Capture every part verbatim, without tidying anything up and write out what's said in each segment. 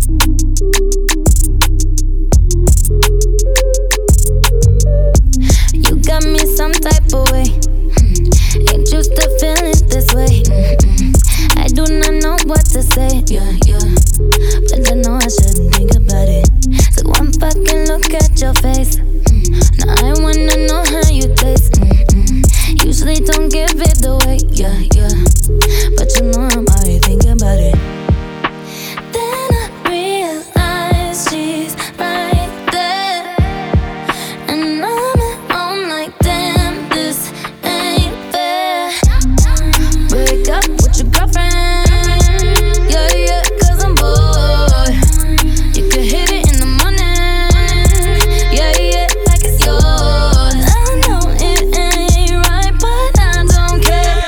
You got me some type of way. Ain't used to feeling this way. Mm-mm. I do not know what to say. Yeah, yeah. But I know I shouldn't think about it. So one fucking look at your face. Mm. Now I wanna know how you taste. Mm-mm. Usually don't give it away. Yeah, yeah. But you know I'm already thinking about it. Then I realize she's right there, and I'm at home like, damn, this ain't fair. Break up with your girlfriend. Yeah, yeah, cause I'm bored. You can hit it in the morning. Yeah, yeah, like it's yours. I know it ain't right, but I don't care.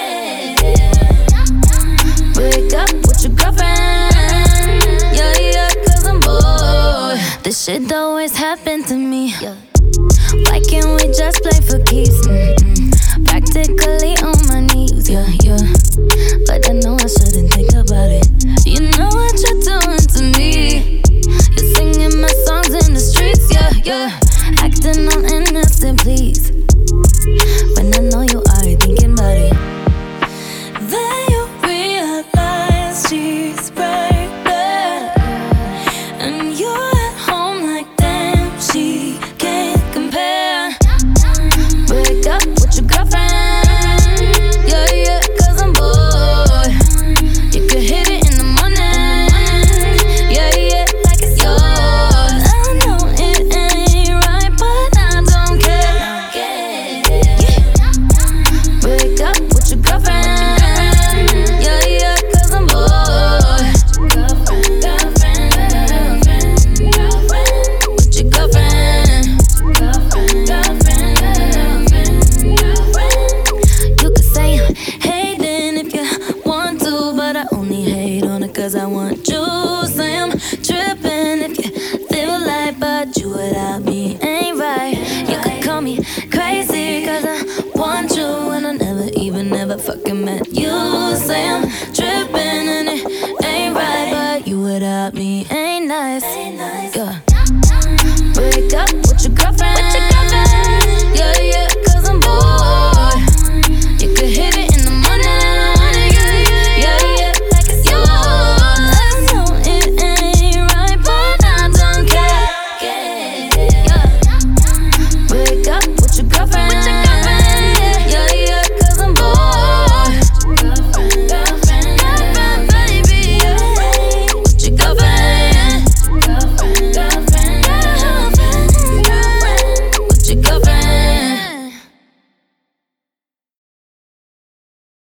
Yeah. Break up with your girlfriend. Yeah, yeah, cause I'm bored. This shit always happen to me. Yeah. Why can't we just play for keeps? Mm-mm. Practically on my knees, yeah, yeah. But I know I shouldn't think about it. You know what you're doing to me. You're singing my songs in the streets, yeah, yeah. Acting all innocent, please. When I know you are thinking about it. Then you realize she's right there, and you're at home like, damn, she can't compare. Break up with your girlfriend. Yeah, yeah, cause I'm bored. You can hit it in the morning. Yeah, yeah, like it's yours. I know it ain't right, but I don't care. Yeah. Break up with your girlfriend. Yeah, yeah, cause I'm bored. Girlfriend, girlfriend, girlfriend, girlfriend. With your girlfriend. Girlfriend, girlfriend, girlfriend, girlfriend. You could say I'm hating if you want to, but I only hate on it cause I want you. Say I'm tripping if you feel like, but you without me ain't right. You could call me crazy cause I want you, and I never even never fucking met you. Say I'm tripping and it ain't right, but you without me ain't nice. Yeah.